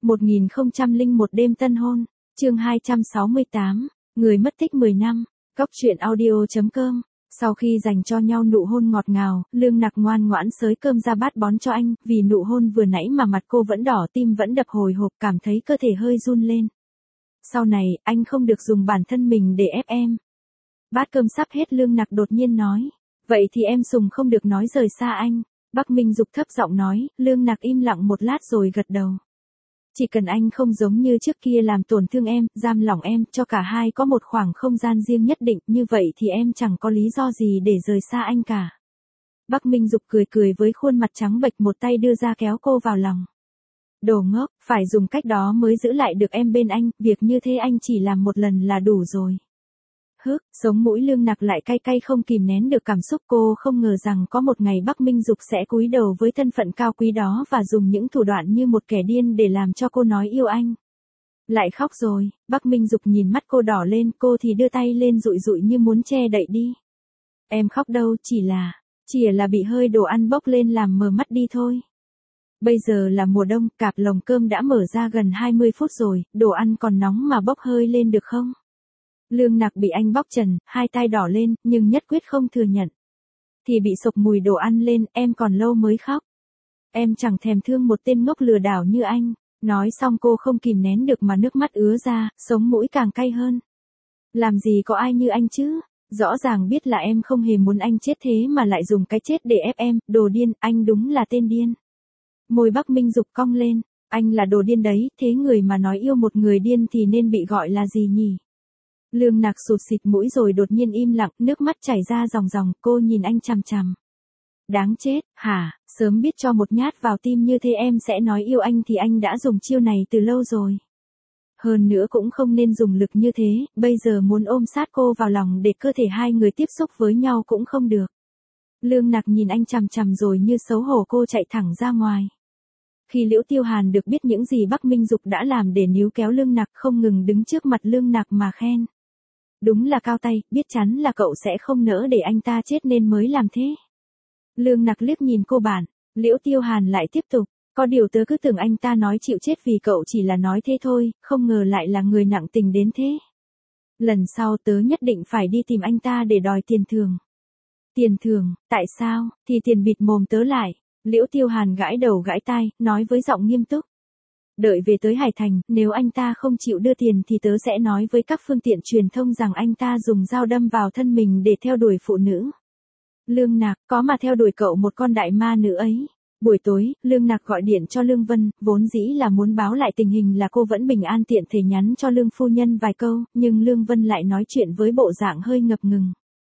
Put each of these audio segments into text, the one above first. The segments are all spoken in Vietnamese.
1001 đêm tân hôn, chương 268, người mất tích 10 năm, Cóc truyện audio.com. Sau khi dành cho nhau nụ hôn ngọt ngào, Lương Nặc ngoan ngoãn xới cơm ra bát bón cho anh, vì nụ hôn vừa nãy mà mặt cô vẫn đỏ, tim vẫn đập hồi hộp, cảm thấy cơ thể hơi run lên. Sau này, anh không được dùng bản thân mình để ép em. Bát cơm sắp hết, Lương Nặc đột nhiên nói. Vậy thì em Sùng không được nói rời xa anh. Bắc Minh Dục thấp giọng nói. Lương Nặc im lặng một lát rồi gật đầu. Chỉ cần anh không giống như trước kia làm tổn thương em, giam lỏng em, cho cả hai có một khoảng không gian riêng nhất định, như vậy thì em chẳng có lý do gì để rời xa anh cả. Bắc Minh Dục cười cười với khuôn mặt trắng bệch, một tay đưa ra kéo cô vào lòng. Đồ ngốc, phải dùng cách đó mới giữ lại được em bên anh, việc như thế anh chỉ làm một lần là đủ rồi. Hức, sống mũi Lương Nặc lại cay cay không kìm nén được cảm xúc, cô không ngờ rằng có một ngày Bắc Minh Dục sẽ cúi đầu với thân phận cao quý đó và dùng những thủ đoạn như một kẻ điên để làm cho cô nói yêu anh. Lại khóc rồi, Bắc Minh Dục nhìn mắt cô đỏ lên, cô thì đưa tay lên dụi dụi như muốn che đậy đi. Em khóc đâu, chỉ là bị hơi đồ ăn bốc lên làm mờ mắt đi thôi. Bây giờ là mùa đông, cạp lồng cơm đã mở ra gần 20 phút rồi, đồ ăn còn nóng mà bốc hơi lên được không? Lương Nặc bị anh bóc trần, hai tay đỏ lên, nhưng nhất quyết không thừa nhận. Thì bị sộc mùi đồ ăn lên, em còn lâu mới khóc. Em chẳng thèm thương một tên ngốc lừa đảo như anh. Nói xong cô không kìm nén được mà nước mắt ứa ra, sống mũi càng cay hơn. Làm gì có ai như anh chứ? Rõ ràng biết là em không hề muốn anh chết thế mà lại dùng cái chết để ép em, đồ điên, anh đúng là tên điên. Môi Bắc Minh Dục cong lên, anh là đồ điên đấy, thế người mà nói yêu một người điên thì nên bị gọi là gì nhỉ? Lương Nặc sụt xịt mũi rồi đột nhiên im lặng, nước mắt chảy ra ròng ròng, cô nhìn anh chằm chằm. Đáng chết, hả, sớm biết cho một nhát vào tim như thế em sẽ nói yêu anh thì anh đã dùng chiêu này từ lâu rồi. Hơn nữa cũng không nên dùng lực như thế, bây giờ muốn ôm sát cô vào lòng để cơ thể hai người tiếp xúc với nhau cũng không được. Lương Nặc nhìn anh chằm chằm rồi như xấu hổ cô chạy thẳng ra ngoài. Khi Liễu Tiêu Hàn được biết những gì Bắc Minh Dục đã làm để níu kéo Lương Nặc, không ngừng đứng trước mặt Lương Nặc mà khen. Đúng là cao tay, biết chắn là cậu sẽ không nỡ để anh ta chết nên mới làm thế. Lương Nặc liếc nhìn cô bạn, Liễu Tiêu Hàn lại tiếp tục, có điều tớ cứ tưởng anh ta nói chịu chết vì cậu chỉ là nói thế thôi, không ngờ lại là người nặng tình đến thế. Lần sau tớ nhất định phải đi tìm anh ta để đòi tiền thưởng. Tiền thưởng, tại sao, thì tiền bịt mồm tớ lại. Liễu Tiêu Hàn gãi đầu gãi tai, nói với giọng nghiêm túc. Đợi về tới Hải Thành, nếu anh ta không chịu đưa tiền thì tớ sẽ nói với các phương tiện truyền thông rằng anh ta dùng dao đâm vào thân mình để theo đuổi phụ nữ. Lương Nặc, có mà theo đuổi cậu một con đại ma nữ ấy. Buổi tối, Lương Nặc gọi điện cho Lương Vân, vốn dĩ là muốn báo lại tình hình là cô vẫn bình an, tiện thể nhắn cho Lương phu nhân vài câu, nhưng Lương Vân lại nói chuyện với bộ dạng hơi ngập ngừng.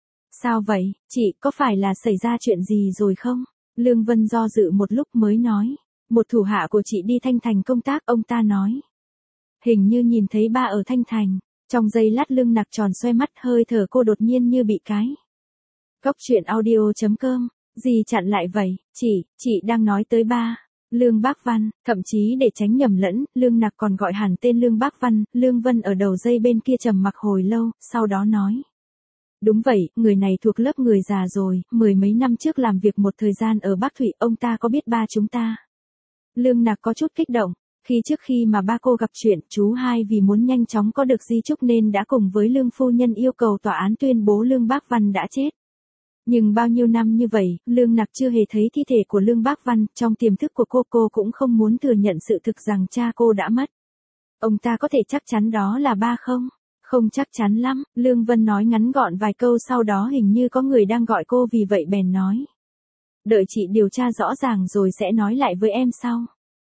Sao vậy, chị, có phải là xảy ra chuyện gì rồi không? Lương Vân do dự một lúc mới nói. Một thủ hạ của chị đi Thanh Thành công tác, ông ta nói. Hình như nhìn thấy ba ở Thanh Thành. Trong giây lát Lương Nặc tròn xoe mắt, hơi thở cô đột nhiên như bị cái. Cóc truyện audio.com. Gì chặn lại vậy, chị đang nói tới ba. Lương Bác Văn, thậm chí để tránh nhầm lẫn, Lương Nặc còn gọi hẳn tên Lương Bác Văn. Lương Vân ở đầu dây bên kia trầm mặc hồi lâu, sau đó nói. Đúng vậy, người này thuộc lớp người già rồi, mười mấy năm trước làm việc một thời gian ở Bắc Thụy, ông ta có biết ba chúng ta. Lương Nặc có chút kích động, trước khi mà ba cô gặp chuyện, chú hai vì muốn nhanh chóng có được di chúc nên đã cùng với Lương phu nhân yêu cầu tòa án tuyên bố Lương Bác Văn đã chết. Nhưng bao nhiêu năm như vậy, Lương Nặc chưa hề thấy thi thể của Lương Bác Văn, trong tiềm thức của cô cũng không muốn thừa nhận sự thực rằng cha cô đã mất. Ông ta có thể chắc chắn đó là ba không? Không chắc chắn lắm, Lương Vân nói ngắn gọn vài câu, sau đó hình như có người đang gọi cô vì vậy bèn nói. Đợi chị điều tra rõ ràng rồi sẽ nói lại với em sau.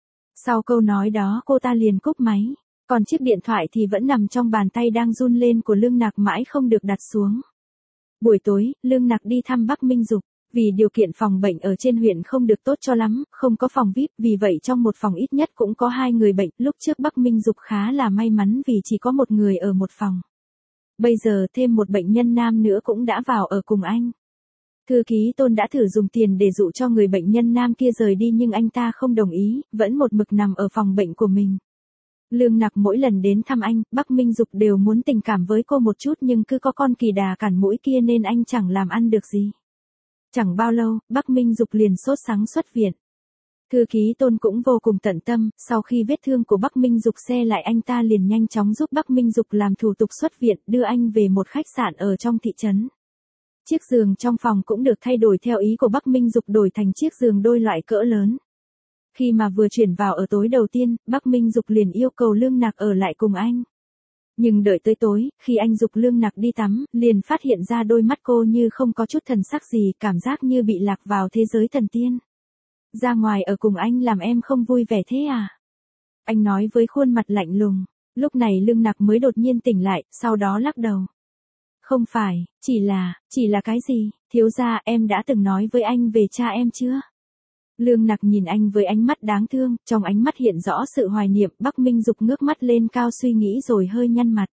Sau câu nói đó cô ta liền cúp máy, còn chiếc điện thoại thì vẫn nằm trong bàn tay đang run lên của Lương Nặc mãi không được đặt xuống. Buổi tối, Lương Nặc đi thăm Bắc Minh Dục, vì điều kiện phòng bệnh ở trên huyện không được tốt cho lắm, không có phòng VIP, vì vậy trong một phòng ít nhất cũng có 2 người bệnh, lúc trước Bắc Minh Dục khá là may mắn vì chỉ có một người ở một phòng. Bây giờ thêm một bệnh nhân nam nữa cũng đã vào ở cùng anh. Thư ký Tôn đã thử dùng tiền để dụ cho người bệnh nhân nam kia rời đi nhưng anh ta không đồng ý, vẫn một mực nằm ở phòng bệnh của mình. Lương Nặc mỗi lần đến thăm anh, Bắc Minh Dục đều muốn tình cảm với cô một chút nhưng cứ có con kỳ đà cản mũi kia nên anh chẳng làm ăn được gì. Chẳng bao lâu, Bắc Minh Dục liền sốt sắng xuất viện. Thư ký Tôn cũng vô cùng tận tâm, sau khi vết thương của Bắc Minh Dục xe lại anh ta liền nhanh chóng giúp Bắc Minh Dục làm thủ tục xuất viện, đưa anh về một khách sạn ở trong thị trấn. Chiếc giường trong phòng cũng được thay đổi theo ý của Bắc Minh Dục, đổi thành chiếc giường đôi loại cỡ lớn. Khi mà vừa chuyển vào ở tối đầu tiên, Bắc Minh Dục liền yêu cầu Lương Nặc ở lại cùng anh. Nhưng đợi tới tối, khi anh dục Lương Nặc đi tắm, liền phát hiện ra đôi mắt cô như không có chút thần sắc gì, cảm giác như bị lạc vào thế giới thần tiên. Ra ngoài ở cùng anh làm em không vui vẻ thế à? Anh nói với khuôn mặt lạnh lùng. Lúc này Lương Nặc mới đột nhiên tỉnh lại, sau đó lắc đầu. Không phải, chỉ là cái gì, thiếu gia, em đã từng nói với anh về cha em chưa? Lương Nặc nhìn anh với ánh mắt đáng thương, trong ánh mắt hiện rõ sự hoài niệm. Bắc Minh Dục ngước mắt lên cao suy nghĩ rồi hơi nhăn mặt.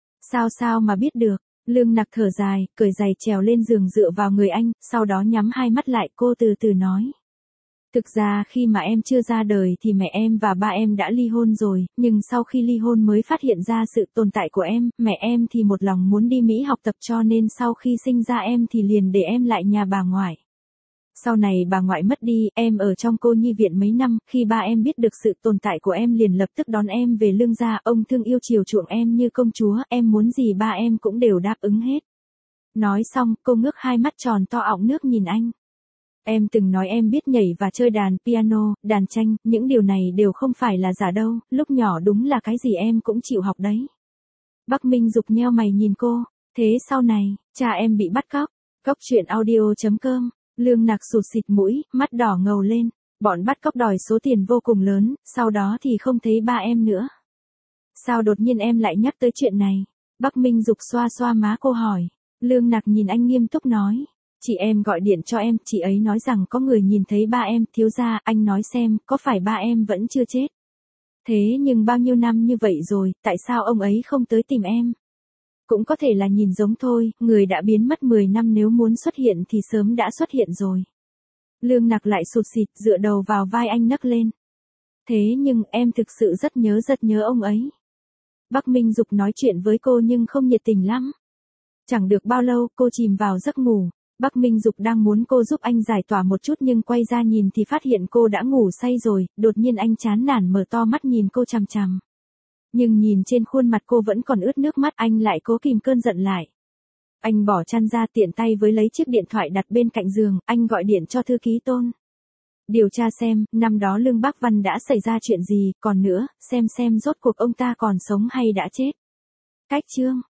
Sao mà biết được? Lương Nặc thở dài, cởi giày trèo lên giường dựa vào người anh, sau đó nhắm hai mắt lại, cô từ từ nói. Thực ra khi mà em chưa ra đời thì mẹ em và ba em đã ly hôn rồi, nhưng sau khi ly hôn mới phát hiện ra sự tồn tại của em, mẹ em thì một lòng muốn đi Mỹ học tập cho nên sau khi sinh ra em thì liền để em lại nhà bà ngoại. Sau này bà ngoại mất đi, em ở trong cô nhi viện mấy năm, khi ba em biết được sự tồn tại của em liền lập tức đón em về Lương gia, ông thương yêu chiều chuộng em như công chúa, em muốn gì ba em cũng đều đáp ứng hết. Nói xong, cô ngước hai mắt tròn to ọng nước nhìn anh. Em từng nói em biết nhảy và chơi đàn piano, đàn tranh, những điều này đều không phải là giả đâu, lúc nhỏ đúng là cái gì em cũng chịu học đấy. Bắc Minh Dục nheo mày nhìn cô, thế sau này, cha em bị bắt cóc. Cóc truyện audio.com. Lương Nặc sụt xịt mũi, mắt đỏ ngầu lên, bọn bắt cóc đòi số tiền vô cùng lớn, sau đó thì không thấy ba em nữa. Sao đột nhiên em lại nhắc tới chuyện này? Bắc Minh Dục xoa xoa má cô hỏi. Lương Nặc nhìn anh nghiêm túc nói. Chị em gọi điện cho em, chị ấy nói rằng có người nhìn thấy ba em, thiếu gia, anh nói xem, có phải ba em vẫn chưa chết? Thế nhưng bao nhiêu năm như vậy rồi, tại sao ông ấy không tới tìm em? Cũng có thể là nhìn giống thôi, người đã biến mất 10 năm nếu muốn xuất hiện thì sớm đã xuất hiện rồi. Lương Nặc lại sụt xịt, dựa đầu vào vai anh nấc lên. Thế nhưng em thực sự rất nhớ ông ấy. Bắc Minh Dục nói chuyện với cô nhưng không nhiệt tình lắm. Chẳng được bao lâu, cô chìm vào giấc ngủ. Bắc Minh Dục đang muốn cô giúp anh giải tỏa một chút nhưng quay ra nhìn thì phát hiện cô đã ngủ say rồi, đột nhiên anh chán nản mở to mắt nhìn cô chằm chằm. Nhưng nhìn trên khuôn mặt cô vẫn còn ướt nước mắt, anh lại cố kìm cơn giận lại. Anh bỏ chăn ra, tiện tay với lấy chiếc điện thoại đặt bên cạnh giường, anh gọi điện cho thư ký Tôn. Điều tra xem, năm đó Lương Bác Văn đã xảy ra chuyện gì, còn nữa, xem rốt cuộc ông ta còn sống hay đã chết. Cách chương